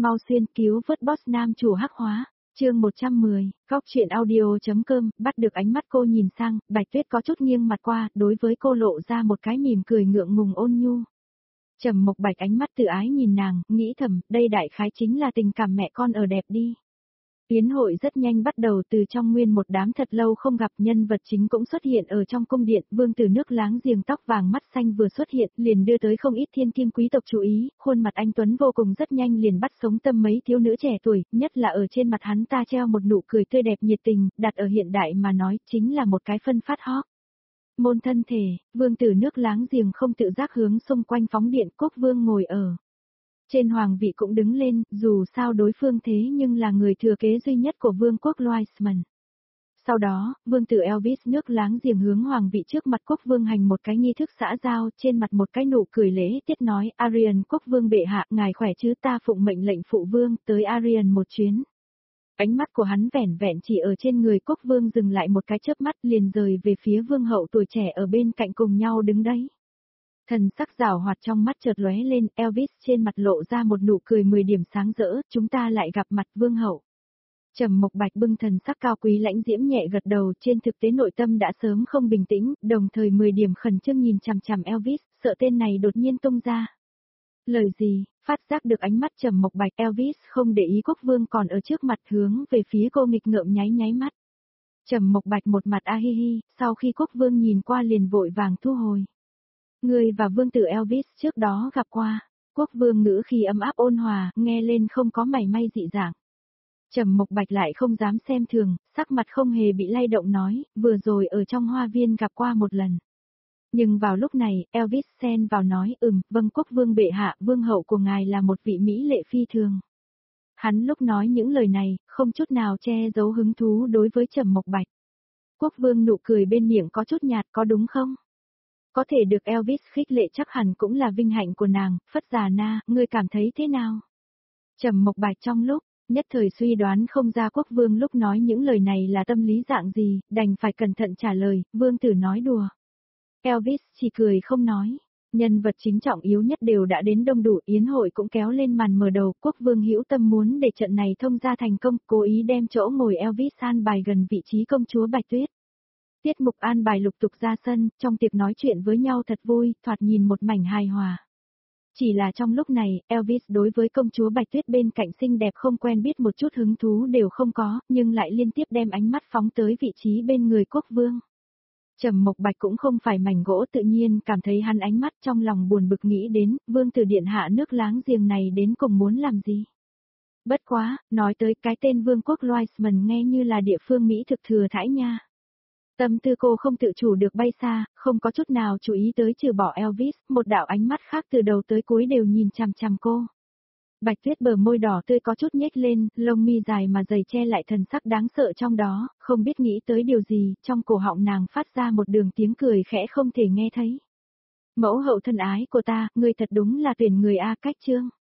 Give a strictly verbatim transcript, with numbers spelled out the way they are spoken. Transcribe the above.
Mau xuyên cứu vớt boss nam chủ hắc hóa. Chương một trăm mười, góc chuyện audio.com, bắt được ánh mắt cô nhìn sang, Bạch Tuyết có chút nghiêng mặt qua, đối với cô lộ ra một cái mỉm cười ngượng ngùng ôn nhu. Trầm Mộc Bạch ánh mắt tự ái nhìn nàng, nghĩ thầm, đây đại khái chính là tình cảm mẹ con ở đẹp đi. Yến hội rất nhanh bắt đầu, từ trong nguyên một đám thật lâu không gặp, nhân vật chính cũng xuất hiện ở trong cung điện, vương tử nước láng giềng tóc vàng mắt xanh vừa xuất hiện, liền đưa tới không ít thiên kim quý tộc chú ý, khuôn mặt anh tuấn vô cùng rất nhanh liền bắt sống tâm mấy thiếu nữ trẻ tuổi, nhất là ở trên mặt hắn ta treo một nụ cười tươi đẹp nhiệt tình, đặt ở hiện đại mà nói, chính là một cái phân phát hot. Môn thân thể, vương tử nước láng giềng không tự giác hướng xung quanh phóng điện, Quốc vương ngồi ở trên hoàng vị cũng đứng lên, dù sao đối phương thế nhưng là người thừa kế duy nhất của vương quốc Loisman. Sau đó, vương tử Elvis nước láng giềng hướng hoàng vị trước mặt quốc vương hành một cái nghi thức xã giao, trên mặt một cái nụ cười lễ tiết nói, Arian quốc vương bệ hạ, ngài khỏe chứ, ta phụng mệnh lệnh phụ vương, tới Arian một chuyến. Ánh mắt của hắn vẻn vẹn chỉ ở trên người quốc vương dừng lại một cái chớp mắt liền rời về phía vương hậu tuổi trẻ ở bên cạnh cùng nhau đứng đấy. Thần sắc giảo hoạt trong mắt chợt lóe lên, Elvis trên mặt lộ ra một nụ cười mười điểm sáng rỡ, chúng ta lại gặp mặt vương hậu. Trầm Mộc Bạch bưng thần sắc cao quý lãnh diễm nhẹ gật đầu, trên thực tế nội tâm đã sớm không bình tĩnh, đồng thời mười điểm khẩn trương nhìn chằm chằm Elvis, sợ tên này đột nhiên tung ra. Lời gì, phát giác được ánh mắt Trầm Mộc Bạch, Elvis không để ý quốc vương còn ở trước mặt hướng về phía cô nghịch ngợm nháy nháy mắt. Trầm Mộc Bạch một mặt a hi hi, sau khi quốc vương nhìn qua liền vội vàng thu hồi. Người và vương tử Elvis trước đó gặp qua, quốc vương ngữ khi ấm áp ôn hòa, nghe lên không có mảy may dị dạng. Trầm Mộc Bạch lại không dám xem thường, sắc mặt không hề bị lay động nói, vừa rồi ở trong hoa viên gặp qua một lần. Nhưng vào lúc này, Elvis xen vào nói, ừm, vâng quốc vương bệ hạ, vương hậu của ngài là một vị mỹ lệ phi thường. Hắn lúc nói những lời này, không chút nào che giấu hứng thú đối với Trầm Mộc Bạch. Quốc vương nụ cười bên miệng có chút nhạt, có đúng không? Có thể được Elvis khích lệ chắc hẳn cũng là vinh hạnh của nàng, Phất Già Na, ngươi cảm thấy thế nào? Trầm Mộc Bạch trong lúc, nhất thời suy đoán không ra quốc vương lúc nói những lời này là tâm lý dạng gì, đành phải cẩn thận trả lời, vương tử nói đùa. Elvis chỉ cười không nói, nhân vật chính trọng yếu nhất đều đã đến đông đủ, yến hội cũng kéo lên màn mở đầu, quốc vương hữu tâm muốn để trận này thông ra thành công, cố ý đem chỗ ngồi Elvis an bài gần vị trí công chúa Bạch Tuyết. Tiết mục an bài lục tục ra sân, trong tiệc nói chuyện với nhau thật vui, thoạt nhìn một mảnh hài hòa. Chỉ là trong lúc này, Elvis đối với công chúa Bạch Tuyết bên cạnh xinh đẹp không quen biết một chút hứng thú đều không có, nhưng lại liên tiếp đem ánh mắt phóng tới vị trí bên người quốc vương. Trầm Mộc Bạch cũng không phải mảnh gỗ tự nhiên cảm thấy hắn ánh mắt trong lòng buồn bực nghĩ đến, vương tử điện hạ nước láng giềng này đến cùng muốn làm gì. Bất quá, nói tới cái tên vương quốc Loisman nghe như là địa phương Mỹ thực thừa thãi nha. Tâm tư cô không tự chủ được bay xa, không có chút nào chú ý tới trừ bỏ Elvis, một đạo ánh mắt khác từ đầu tới cuối đều nhìn chằm chằm cô. Bạch Tuyết bờ môi đỏ tươi có chút nhếch lên, lông mi dài mà dày che lại thần sắc đáng sợ trong đó, không biết nghĩ tới điều gì, trong cổ họng nàng phát ra một đường tiếng cười khẽ không thể nghe thấy. Mẫu hậu thân ái của ta, ngươi thật đúng là tuyển người A cách chương.